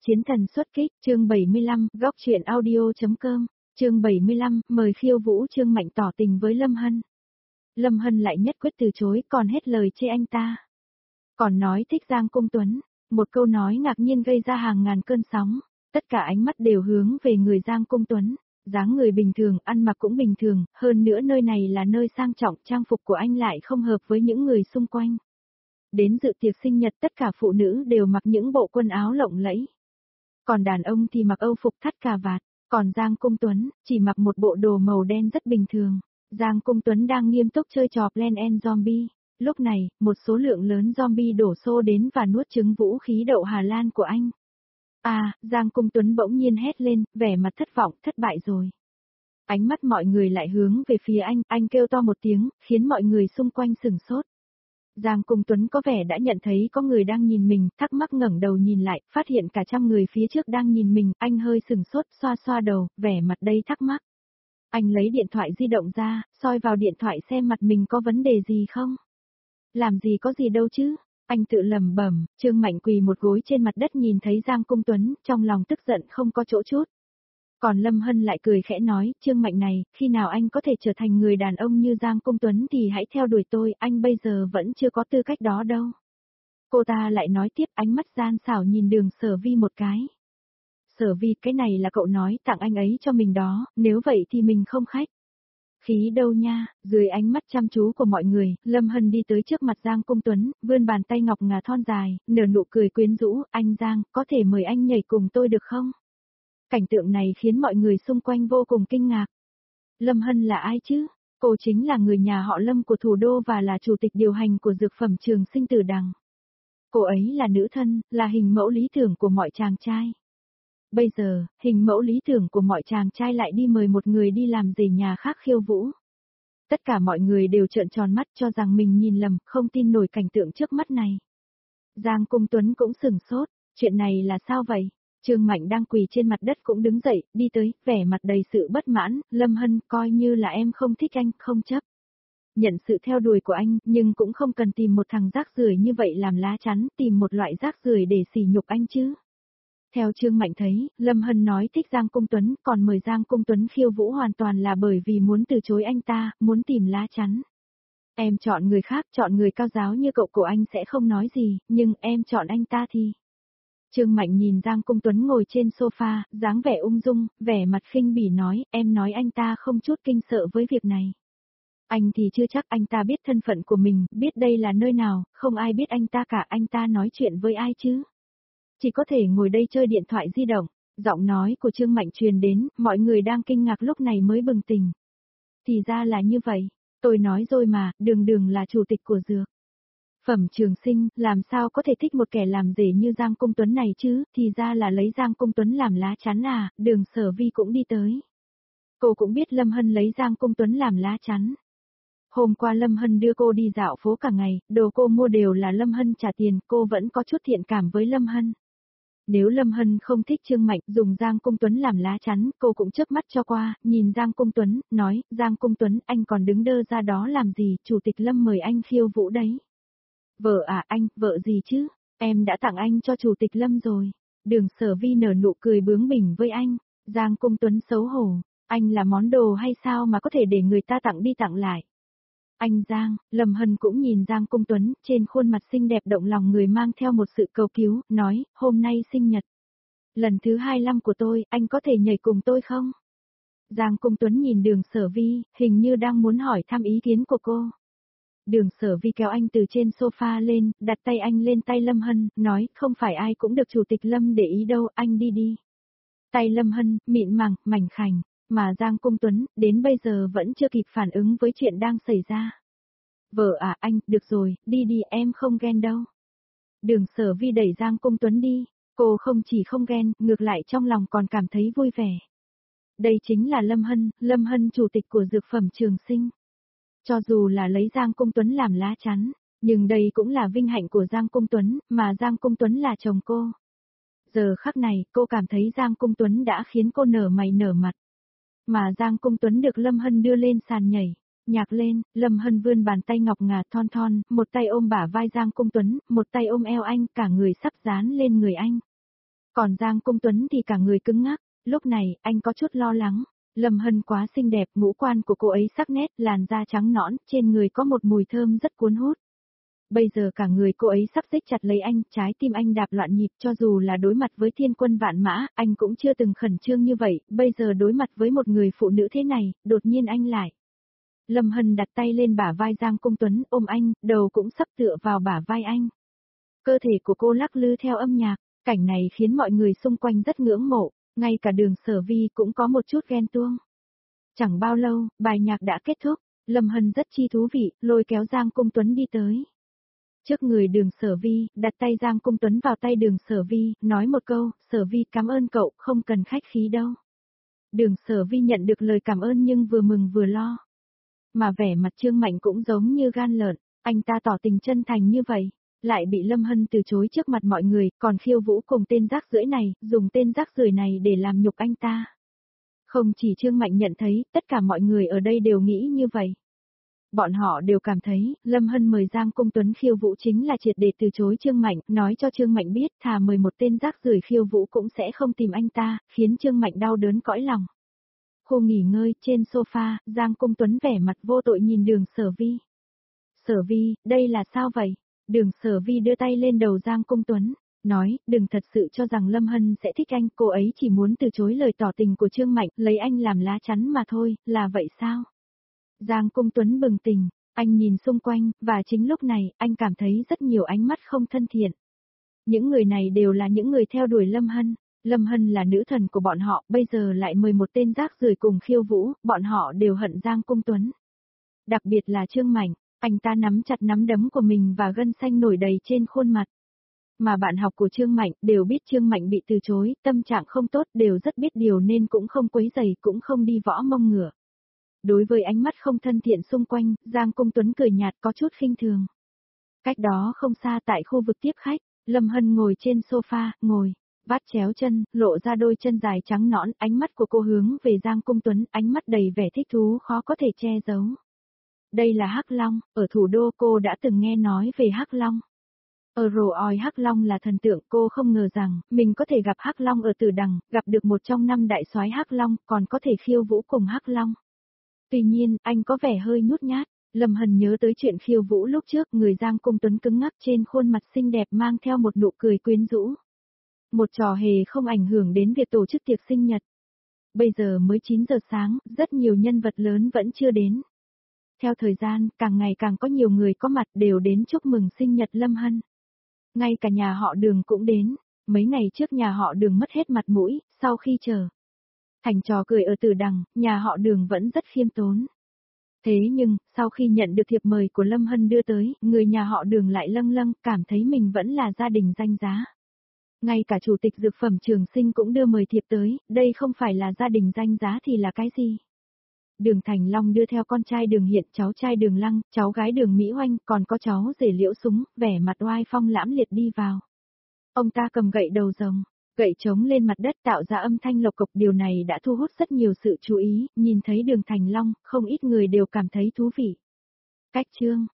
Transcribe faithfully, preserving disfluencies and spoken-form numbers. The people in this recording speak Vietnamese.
Chiến thần xuất kích, chương bảy mươi lăm, góc truyện audio.com, chương bảy mươi lăm, mời khiêu vũ. Trương Mạnh tỏ tình với Lâm Hân. Lâm Hân lại nhất quyết từ chối, còn hết lời chê anh ta. Còn nói thích Giang Cung Tuấn, một câu nói ngạc nhiên gây ra hàng ngàn cơn sóng, tất cả ánh mắt đều hướng về người Giang Cung Tuấn. Dáng người bình thường, ăn mặc cũng bình thường, hơn nữa nơi này là nơi sang trọng, trang phục của anh lại không hợp với những người xung quanh. Đến dự tiệc sinh nhật tất cả phụ nữ đều mặc những bộ quần áo lộng lẫy. Còn đàn ông thì mặc âu phục thắt cà vạt, còn Giang Cung Tuấn chỉ mặc một bộ đồ màu đen rất bình thường. Giang Cung Tuấn đang nghiêm túc chơi trò Plant and Zombie. Lúc này, một số lượng lớn zombie đổ xô đến và nuốt trứng vũ khí đậu Hà Lan của anh. À, Giang Cung Tuấn bỗng nhiên hét lên, vẻ mặt thất vọng, thất bại rồi. Ánh mắt mọi người lại hướng về phía anh, anh kêu to một tiếng, khiến mọi người xung quanh sửng sốt. Giang Cung Tuấn có vẻ đã nhận thấy có người đang nhìn mình, thắc mắc ngẩng đầu nhìn lại, phát hiện cả trăm người phía trước đang nhìn mình, anh hơi sửng sốt, xoa xoa đầu, vẻ mặt đầy thắc mắc. Anh lấy điện thoại di động ra, soi vào điện thoại xem mặt mình có vấn đề gì không. Làm gì có gì đâu chứ, anh tự lẩm bẩm. Trương Mạnh quỳ một gối trên mặt đất nhìn thấy Giang Cung Tuấn, trong lòng tức giận không có chỗ chút. Còn Lâm Hân lại cười khẽ nói, Trương Mạnh này, khi nào anh có thể trở thành người đàn ông như Giang Cung Tuấn thì hãy theo đuổi tôi, anh bây giờ vẫn chưa có tư cách đó đâu. Cô ta lại nói tiếp, ánh mắt gian xảo nhìn Đường Sở Vi một cái. Sở Vi, cái này là cậu nói tặng anh ấy cho mình đó, nếu vậy thì mình không khách. Khí đâu nha. Dưới ánh mắt chăm chú của mọi người, Lâm Hân đi tới trước mặt Giang Cung Tuấn, vươn bàn tay ngọc ngà thon dài, nở nụ cười quyến rũ, anh Giang, có thể mời anh nhảy cùng tôi được không? Cảnh tượng này khiến mọi người xung quanh vô cùng kinh ngạc. Lâm Hân là ai chứ? Cô chính là người nhà họ Lâm của thủ đô và là chủ tịch điều hành của dược phẩm Trường Sinh Tử Đằng. Cô ấy là nữ thân, là hình mẫu lý tưởng của mọi chàng trai. Bây giờ, hình mẫu lý tưởng của mọi chàng trai lại đi mời một người đi làm rể nhà khác khiêu vũ. Tất cả mọi người đều trợn tròn mắt cho rằng mình nhìn lầm, không tin nổi cảnh tượng trước mắt này. Giang Cung Tuấn cũng sửng sốt, chuyện này là sao vậy? Trương Mạnh đang quỳ trên mặt đất cũng đứng dậy, đi tới, vẻ mặt đầy sự bất mãn, Lâm Hân, coi như là em không thích anh, không chấp. Nhận sự theo đuổi của anh, nhưng cũng không cần tìm một thằng rác rưởi như vậy làm lá chắn, tìm một loại rác rưởi để sỉ nhục anh chứ. Theo Trương Mạnh thấy, Lâm Hân nói thích Giang Cung Tuấn, còn mời Giang Cung Tuấn khiêu vũ hoàn toàn là bởi vì muốn từ chối anh ta, muốn tìm lá chắn. Em chọn người khác, chọn người cao giáo như cậu của anh sẽ không nói gì, nhưng em chọn anh ta thì... Trương Mạnh nhìn Giang Cung Tuấn ngồi trên sofa, dáng vẻ ung dung, vẻ mặt khinh bỉ nói, em nói anh ta không chút kinh sợ với việc này. Anh thì chưa chắc anh ta biết thân phận của mình, biết đây là nơi nào, không ai biết anh ta cả, anh ta nói chuyện với ai chứ. Chỉ có thể ngồi đây chơi điện thoại di động. Giọng nói của Trương Mạnh truyền đến, mọi người đang kinh ngạc lúc này mới bừng tỉnh. Thì ra là như vậy, tôi nói rồi mà, Đường Đường là chủ tịch của dược phẩm Trường Sinh, làm sao có thể thích một kẻ làm rể như Giang Cung Tuấn này chứ, thì ra là lấy Giang Cung Tuấn làm lá chắn à. Đường Sở Vi cũng đi tới. Cô cũng biết Lâm Hân lấy Giang Cung Tuấn làm lá chắn. Hôm qua Lâm Hân đưa cô đi dạo phố cả ngày, đồ cô mua đều là Lâm Hân trả tiền, cô vẫn có chút thiện cảm với Lâm Hân. Nếu Lâm Hân không thích Trương Mạnh, dùng Giang Cung Tuấn làm lá chắn, cô cũng chớp mắt cho qua, nhìn Giang Cung Tuấn, nói, Giang Cung Tuấn, anh còn đứng đơ ra đó làm gì, Chủ tịch Lâm mời anh khiêu vũ đấy. Vợ à, anh, vợ gì chứ, em đã tặng anh cho Chủ tịch Lâm rồi. Đường Sở Vi nở nụ cười bướng bỉnh với anh. Giang Cung Tuấn xấu hổ, anh là món đồ hay sao mà có thể để người ta tặng đi tặng lại. Anh Giang, Lâm Hân cũng nhìn Giang Cung Tuấn, trên khuôn mặt xinh đẹp động lòng người mang theo một sự cầu cứu, nói, hôm nay sinh nhật. Lần thứ hai mươi lăm của tôi, anh có thể nhảy cùng tôi không? Giang Cung Tuấn nhìn Đường Sở Vi, hình như đang muốn hỏi thăm ý kiến của cô. Đường Sở Vi kéo anh từ trên sofa lên, đặt tay anh lên tay Lâm Hân, nói, không phải ai cũng được Chủ tịch Lâm để ý đâu, anh đi đi. Tay Lâm Hân, mịn màng, mảnh khảnh. Mà Giang Cung Tuấn, đến bây giờ vẫn chưa kịp phản ứng với chuyện đang xảy ra. Vợ à, anh, được rồi, đi đi, em không ghen đâu. Đường Sở Vi đẩy Giang Cung Tuấn đi, cô không chỉ không ghen, ngược lại trong lòng còn cảm thấy vui vẻ. Đây chính là Lâm Hân, Lâm Hân chủ tịch của dược phẩm Trường Sinh. Cho dù là lấy Giang Cung Tuấn làm lá chắn, nhưng đây cũng là vinh hạnh của Giang Cung Tuấn, mà Giang Cung Tuấn là chồng cô. Giờ khắc này, cô cảm thấy Giang Cung Tuấn đã khiến cô nở mày nở mặt. Mà Giang Cung Tuấn được Lâm Hân đưa lên sàn nhảy, nhạc lên, Lâm Hân vươn bàn tay ngọc ngà thon thon, một tay ôm bả vai Giang Cung Tuấn, một tay ôm eo anh, cả người sắp dán lên người anh. Còn Giang Cung Tuấn thì cả người cứng ngắc, lúc này anh có chút lo lắng. Lâm Hân quá xinh đẹp, ngũ quan của cô ấy sắc nét, làn da trắng nõn, trên người có một mùi thơm rất cuốn hút. Bây giờ cả người cô ấy sắp xích chặt lấy anh, trái tim anh đạp loạn nhịp, cho dù là đối mặt với thiên quân vạn mã, anh cũng chưa từng khẩn trương như vậy, bây giờ đối mặt với một người phụ nữ thế này, đột nhiên anh lại. Lâm Hân đặt tay lên bả vai Giang Cung Tuấn, ôm anh, đầu cũng sắp tựa vào bả vai anh. Cơ thể của cô lắc lư theo âm nhạc, cảnh này khiến mọi người xung quanh rất ngưỡng mộ, ngay cả Đường Sở Vi cũng có một chút ghen tuông. Chẳng bao lâu, bài nhạc đã kết thúc, Lâm Hân rất chi thú vị, lôi kéo Giang Cung Tuấn đi tới. Trước người Đường Sở Vi, đặt tay Giang Cung Tuấn vào tay Đường Sở Vi, nói một câu, Sở Vi cảm ơn cậu, không cần khách khí đâu. Đường Sở Vi nhận được lời cảm ơn nhưng vừa mừng vừa lo. Mà vẻ mặt Trương Mạnh cũng giống như gan lợn, anh ta tỏ tình chân thành như vậy, lại bị Lâm Hân từ chối trước mặt mọi người, còn khiêu vũ cùng tên rác rưởi này, dùng tên rác rưởi này để làm nhục anh ta. Không chỉ Trương Mạnh nhận thấy, tất cả mọi người ở đây đều nghĩ như vậy. Bọn họ đều cảm thấy, Lâm Hân mời Giang Cung Tuấn khiêu vũ chính là triệt để từ chối Trương Mạnh, nói cho Trương Mạnh biết thà mời một tên rác rưởi khiêu vũ cũng sẽ không tìm anh ta, khiến Trương Mạnh đau đớn cõi lòng. Khu nghỉ ngơi, trên sofa, Giang Cung Tuấn vẻ mặt vô tội nhìn Đường Sở Vi. Sở Vi, đây là sao vậy? Đường Sở Vi đưa tay lên đầu Giang Cung Tuấn, nói, đừng thật sự cho rằng Lâm Hân sẽ thích anh, cô ấy chỉ muốn từ chối lời tỏ tình của Trương Mạnh, lấy anh làm lá chắn mà thôi, là vậy sao? Giang Cung Tuấn bừng tỉnh, anh nhìn xung quanh, và chính lúc này, anh cảm thấy rất nhiều ánh mắt không thân thiện. Những người này đều là những người theo đuổi Lâm Hân. Lâm Hân là nữ thần của bọn họ, bây giờ lại mời một tên rác rưởi cùng khiêu vũ, bọn họ đều hận Giang Cung Tuấn. Đặc biệt là Trương Mạnh, anh ta nắm chặt nắm đấm của mình và gân xanh nổi đầy trên khuôn mặt. Mà bạn học của Trương Mạnh đều biết Trương Mạnh bị từ chối, tâm trạng không tốt, đều rất biết điều nên cũng không quấy rầy, cũng không đi võ mông ngựa. Đối với ánh mắt không thân thiện xung quanh, Giang Cung Tuấn cười nhạt có chút khinh thường. Cách đó không xa tại khu vực tiếp khách, Lâm Hân ngồi trên sofa, ngồi, vắt chéo chân, lộ ra đôi chân dài trắng nõn, ánh mắt của cô hướng về Giang Cung Tuấn, ánh mắt đầy vẻ thích thú khó có thể che giấu. Đây là Hắc Long, ở thủ đô cô đã từng nghe nói về Hắc Long. Ở rồ oi Hắc Long là thần tượng, cô không ngờ rằng, mình có thể gặp Hắc Long ở Tử Đằng, gặp được một trong năm đại soái Hắc Long, còn có thể khiêu vũ cùng Hắc Long. Tuy nhiên, anh có vẻ hơi nhút nhát. Lâm Hân nhớ tới chuyện khiêu vũ lúc trước, người Giang Cung Tuấn cứng ngắc trên khuôn mặt xinh đẹp mang theo một nụ cười quyến rũ. Một trò hề không ảnh hưởng đến việc tổ chức tiệc sinh nhật. Bây giờ mới chín giờ sáng, rất nhiều nhân vật lớn vẫn chưa đến. Theo thời gian, càng ngày càng có nhiều người có mặt đều đến chúc mừng sinh nhật Lâm Hân. Ngay cả nhà họ Đường cũng đến, mấy ngày trước nhà họ Đường mất hết mặt mũi, sau khi chờ thành trò cười ở Tử Đằng, nhà họ Đường vẫn rất khiêm tốn. Thế nhưng, sau khi nhận được thiệp mời của Lâm Hân đưa tới, người nhà họ Đường lại lâng lâng, cảm thấy mình vẫn là gia đình danh giá. Ngay cả chủ tịch dược phẩm Trường Sinh cũng đưa mời thiệp tới, đây không phải là gia đình danh giá thì là cái gì? Đường Thành Long đưa theo con trai Đường Hiện, cháu trai Đường Lăng, cháu gái Đường Mỹ Oanh, còn có cháu rể Liễu Súng, vẻ mặt oai phong lãm liệt đi vào. Ông ta cầm gậy đầu rồng, gậy trống lên mặt đất tạo ra âm thanh lộc cộc, điều này đã thu hút rất nhiều sự chú ý, nhìn thấy Đường Thành Long, không ít người đều cảm thấy thú vị. Cách chương